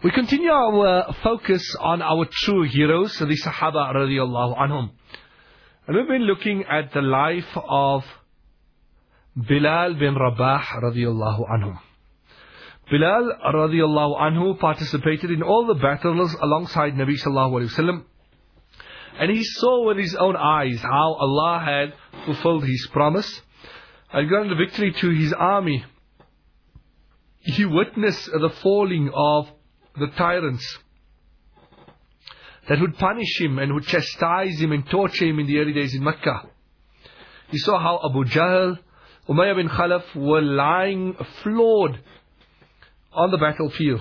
We continue our focus on our true heroes, the Sahaba radiallahu anhum. And we've been looking at the life of Bilal bin Rabah radiallahu anhu. Bilal radiallahu anhu participated in all the battles alongside Nabi sallallahu alayhi wasallam. And he saw with his own eyes how Allah had fulfilled His promise and granted victory to His army. He witnessed the falling of the tyrants that would punish him and would chastise him and torture him in the early days in Mecca. He saw how Abu Jahl, Umayyah bin Khalaf were lying flawed on the battlefield.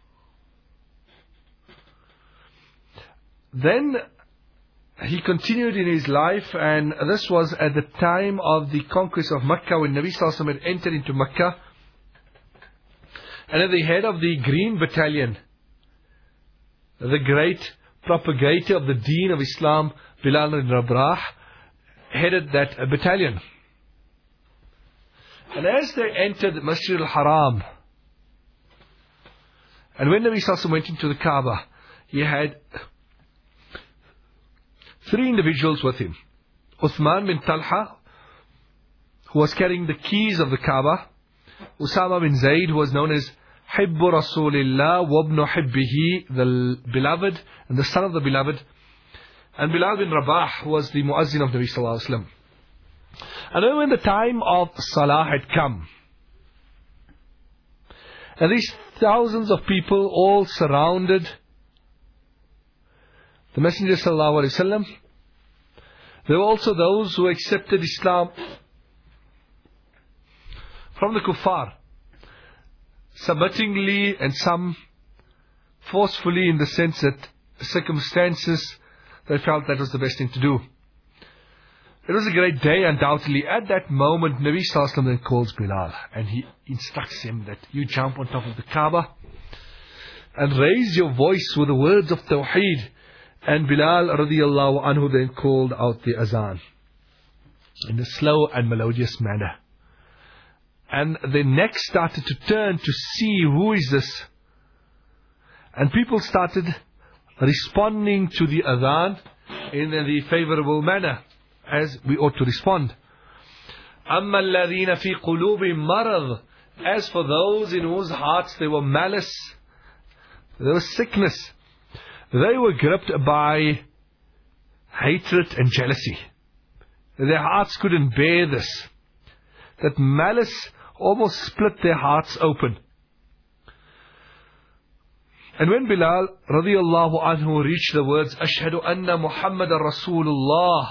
Then he continued in his life, and this was at the time of the conquest of Mecca, when Nabi Sallallahu Alaihi Wasallam had entered into Mecca. And at the head of the Green Battalion, the great propagator of the Deen of Islam, Bilal bin Rabah, headed that battalion. And as they entered Masjid al-Haram, and when Nabi Sallallahu Alaihi Wasallam went into the Kaaba, he had three individuals with him. Uthman bin Talha, who was carrying the keys of the Kaaba. Usama bin Zayd, who was known as Hibbu Rasulillah wabnu Hibbihi, the beloved and the son of the beloved. And Bilal bin Rabah, who was the Muazzin of Nabi Sallallahu Alaihi Wasallam. And then when the time of Salah had come, and these thousands of people all surrounded the Messenger Sallallahu Alaihi Wasallam, there were also those who accepted Islam from the kuffar, submittingly and some forcefully, in the sense that circumstances they felt that was the best thing to do. It was a great day, undoubtedly. At that moment, Nabi Sallallahu Alaihi Wasallam then calls Bilal and he instructs him that you jump on top of the Kaaba and raise your voice with the words of Tawheed. And Bilal radiallahu anhu then called out the azan in a slow and melodious manner. And the neck started to turn to see who is this. And people started responding to the adhan in the favorable manner, as we ought to respond. أَمَّا الَّذِينَ فِي قُلُوبِهِمْ مَرَضٍ. As for those in whose hearts there were malice, there was sickness, they were gripped by hatred and jealousy. Their hearts couldn't bear this. That malice almost split their hearts open. And when Bilal radiallahu anhu reached the words, Ashhadu anna Muhammadan Rasulullah,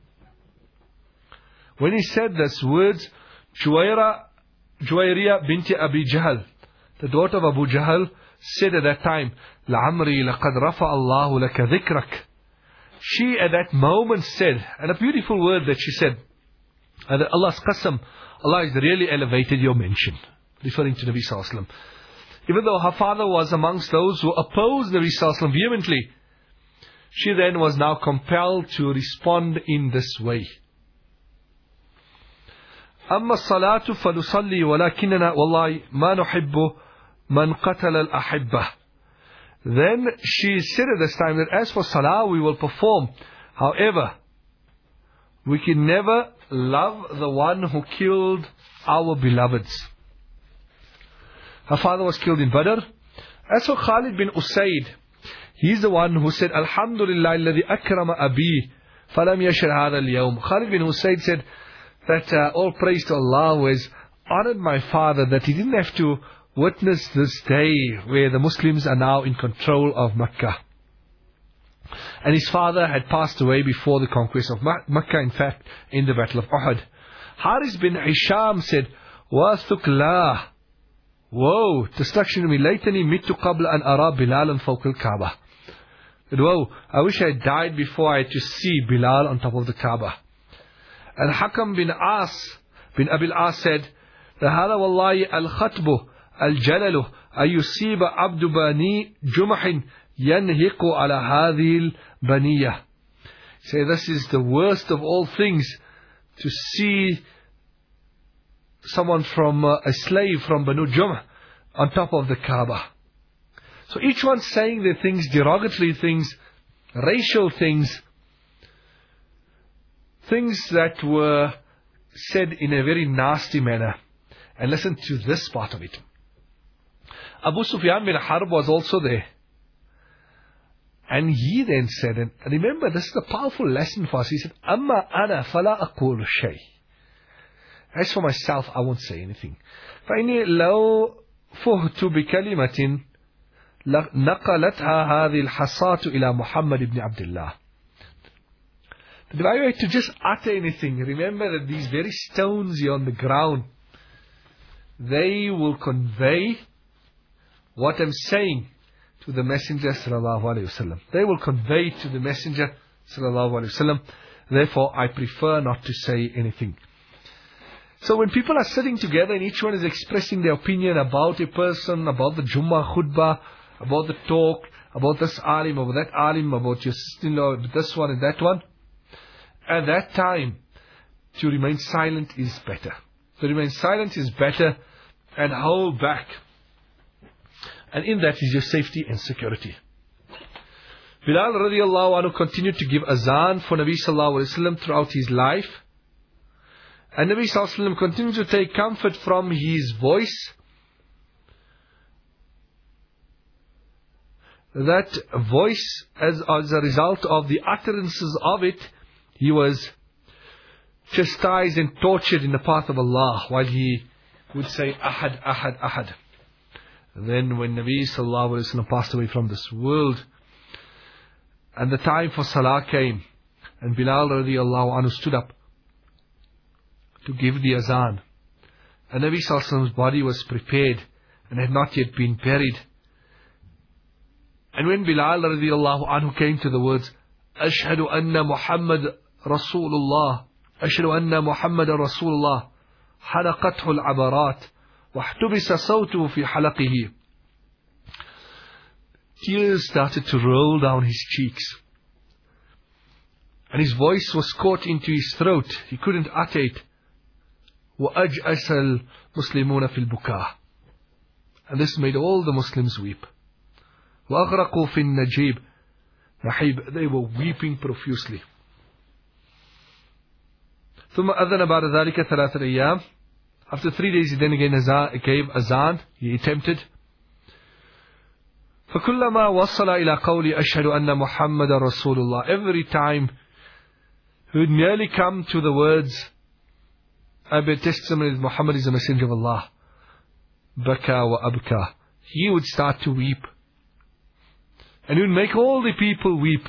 when he said these words, Juwayriyah binti Abi Jahl, the daughter of Abu Jahl, said at that time, لَعَمْرِي لَقَدْ رَفَعَ اللَّهُ لَكَ ذِكْرَكَ. She at that moment said, and a beautiful word that she said, and that Allah's qasam, Allah has really elevated your mention, referring to Nabi Sallallahu Alaihi Wasallam. Even though her father was amongst those who opposed Nabi Sallallahu Alaihi Wasallam vehemently, she then was now compelled to respond in this way. أما الصلاة فنصلي ولكننا والله ما نحب من قتل الأحبة. Then she said at this time that as for Salah we will perform, however we can never love the one who killed our beloveds. Her father was killed in Badr. As for Khalid bin Usayd, he's the one who said, Alhamdulillah alladhi akrama abi falam yashir hadha al-yawm. Khalid bin Usayd said that all praise to Allah who has honored my father, that he didn't have to witness this day where the Muslims are now in control of Mecca. And his father had passed away before the conquest of Mecca, in fact, in the Battle of Uhud. Haris bin Hisham said, Wa thuklah. Woe, destruction to me. Laytani mittu qabla an ara Bilalan fawq al-Kaaba. Woe, I wish I had died before I had to see Bilal on top of the Kaaba. And Hakam bin Abil As said, Hada wallahi al-khatbu al-jalalu ayusiba abdu bani jumahin yanhiqu ala hadhil baniyah. Say, this is the worst of all things, to see someone from a slave from Banu Jumh on top of the Kaaba. So each one saying their things, derogatory things, racial things, things that were said in a very nasty manner. And listen to this part of it. Abu Sufyan bin Harb was also there. And he then said, and remember, this is a powerful lesson for us. He said, Amma ana fala aqulu shay. As for myself, I won't say anything. فإني لو فهت بكلمة نقلتها هذه الحصاة إلى محمد بن عبد الله. If I were to just utter anything, remember that these very stones here on the ground, they will convey what I'm saying to the Messenger sallallahu alaihi wasallam. They will convey to the Messenger sallallahu alaihi wasallam. Therefore, I prefer not to say anything. So when people are sitting together and each one is expressing their opinion about a person, about the Jummah khutbah, about the talk, about this alim, about that alim, about your sister-in-law, this one and that one, at that time, to remain silent is better. To remain silent is better and hold back. And in that is your safety and security. Bilal radiallahu anhu continued to give azan for Nabi sallallahu alayhi wa sallam throughout his life. And Nabi sallallahu alayhi wa sallam continued to take comfort from his voice. That voice, as a result of the utterances of it, he was chastised and tortured in the path of Allah while he would say, Ahad, Ahad, Ahad. And then when Nabi sallallahu alayhi wa sallam passed away from this world, and the time for Salah came, and Bilal radiallahu anhu stood up to give the azan. And Nabi sallallahu alayhi wa sallam's body was prepared and had not yet been buried. And when Bilal radiallahu anhu came to the words, Ashhadu anna Muhammad Rasulullah, Ashhadu anna Muhammad Rasulullah, حلقته العبرات واحتبس صوته في حلقه. Tears started to roll down his cheeks. And his voice was caught into his throat. He couldn't utter it. وأجأس المسلمون في البكاء. And this made all the Muslims weep. وأغرقوا في النجيب. They were weeping profusely. ثم أذن بعد ذلك 3 أيام. After 3 days he then again gave azan. He attempted. فكلما وصل إلى قول أشهد أن محمد رسول الله. Every time he would nearly come to the words, I bear testimony that Muhammad is the messenger of Allah. Baka wa abka. He would start to weep. And he would make all the people weep.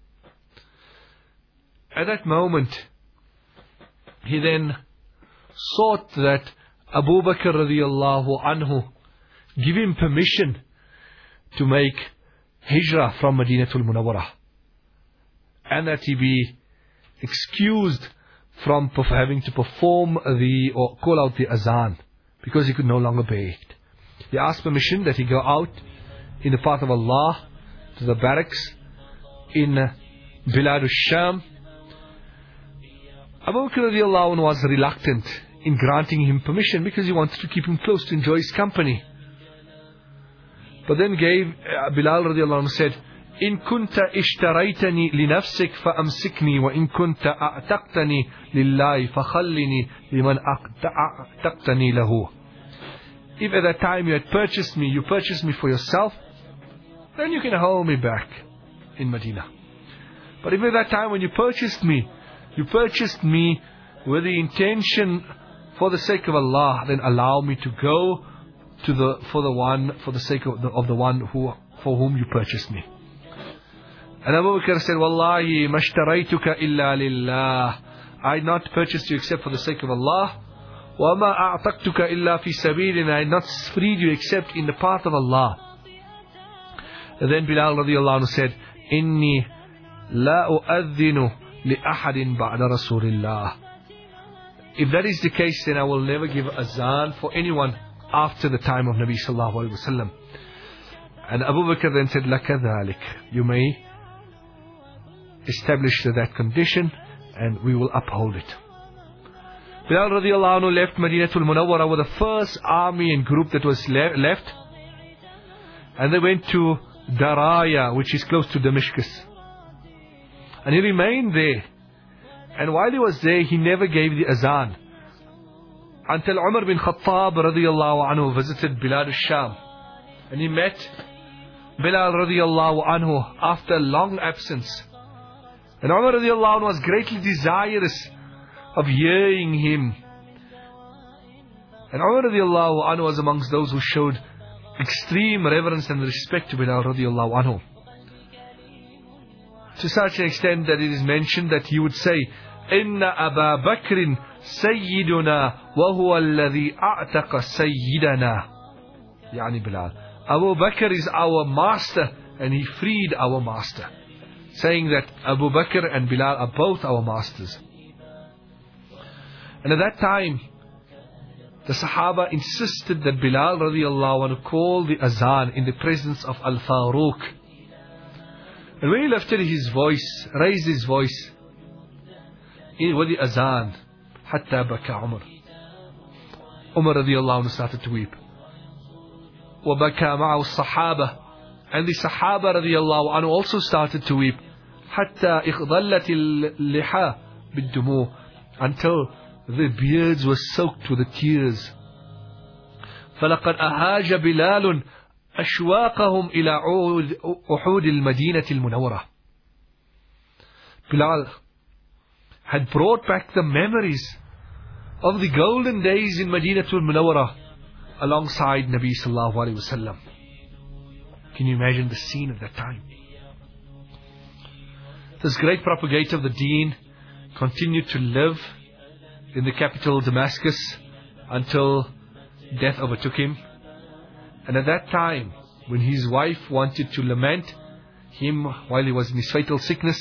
At that moment, he then sought that Abu Bakr radiallahu anhu give him permission to make hijrah from Madinatul Munawwarah, and that he be excused from having to perform or call out the azan, because he could no longer bear it. He asked permission that he go out in the path of Allah to the barracks in Bilad al-Sham. Abu Bakr radiallahu anhu was reluctant in granting him permission because he wanted to keep him close to enjoy his company. But then Bilal radiallahu anhu said, إن كنت اشتريتني لنفسك فأمسكني وإن كنت أعتقتني لله فخلني لمن أعتقتني له. If at that time you had purchased me, you purchased me for yourself, then you can hold me back in Medina. But if at that time when you purchased me with the intention for the sake of Allah, then allow me to go for the sake of the one for whom you purchased me. And Abu Bakr said, Wallahi mashtaraytuka illa lillah. I had not purchased you except for the sake of Allah. Wa ma a'taqtuka illa fi sabilin. I had not freed you except in the path of Allah. And then Bilal radiallahu anhu said, Inni la u'adhinu li ahadin ba'da Rasulillah. If that is the case, then I will never give azan for anyone after the time of Nabi sallallahu alaihi wasallam. And Abu Bakr then said, Laka dhalik. You may establish that condition and we will uphold it. Bilal radiallahu anhu left Madinatul Munawwarah with the first army and group that was left. And they went to Daraya, which is close to Damascus. And he remained there. And while he was there, he never gave the azan. Until Umar bin Khattab radiyallahu anhu visited Bilad al-Sham. And he met Bilal radiyallahu anhu after a long absence. And Umar radiyallahu anhu was greatly desirous of hearing him. And Umar radiyallahu anhu was amongst those who showed extreme reverence and respect to Bilal radiyallahu anhu. To such an extent that it is mentioned that he would say, Inna Aba Bakrin Sayyiduna wa huwa alladhi a'taqa Sayyidana. Yani Bilal. Abu Bakr is our master and he freed our master. Saying that Abu Bakr and Bilal are both our masters. And at that time, the Sahaba insisted that Bilal radiyallahu anhu call the azan in the presence of Al-Faruq. And when he lifted his voice, raised his voice with the azan, hatta baka Umar. Umar radiyallahu anhu started to weep. وَبَكَى مَعَهُ الصَّحَابَةِ. And the Sahaba radiyallahu anhu also started to weep. حَتَّى إِخْضَلَّتِ اللِّحَى بِالدُّمُوعِ. Until the beards were soaked with the tears. فَلَقَدْ أَهَاجَ بِلَالٌ أَشْوَاقَهُمْ إِلَى أُحُودِ الْمَدِينَةِ الْمُنَوَّرَةِ. Bilal had brought back the memories of the golden days in Madinatul Munawwarah alongside Nabi sallallahu alaihi wasallam. Can you imagine the scene at that time? This great propagator of the deen continued to live in the capital Damascus until death overtook him. And at that time, when his wife wanted to lament him while he was in his fatal sickness,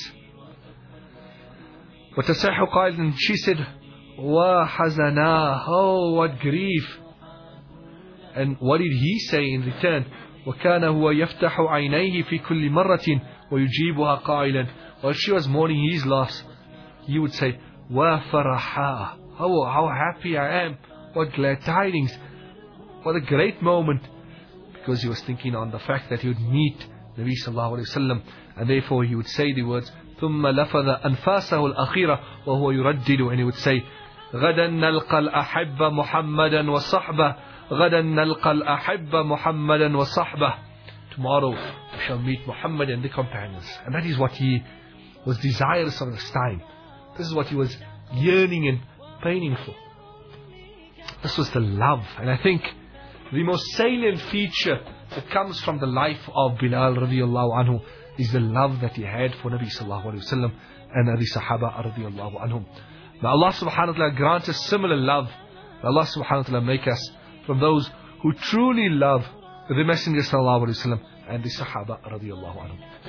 and she said, Wa hazana, oh what grief. And what did he say in return? وَكَانَ هُوَ يَفْتَحُ عَيْنَيْهِ فِي كُلِّ مَرَّةٍ وَيُجِيبُهَا قَائِلًا. While she was mourning his loss, he would say, وَفَرَحَا, oh how happy I am, what glad tidings, what a great moment. Because he was thinking on the fact that he would meet Nabi sallallahu alayhi wa sallam, and therefore he would say the words, ثُمَّ لَفَظَ أَنفَاسَهُ الْأَخِيرَةِ وَهُوَ يُرَدِّدُ. And he would say, غَدًا نَلْقَى الْأَحِبَّ مُحَمَّدًا وَصَحْبَهُ غَدًا نَلْقَى الْأَحِبَّ مُحَمَّدًا وَصَحْبَهُ. Tomorrow we shall meet Muhammad and the companions. And that is what he was desirous of this time. This is what he was yearning and pining for. This was the love. And I think the most salient feature that comes from the life of Bilal radiyallahu anhu is the love that he had for Nabi sallallahu alayhi wa sallam and the Sahaba radiyallahu anhum. May Allah subhanahu wa ta'ala grant us similar love. May Allah subhanahu wa ta'ala make us from those who truly love the Messenger sallallahu alayhi wa sallam and the Sahaba radiyallahu anhum.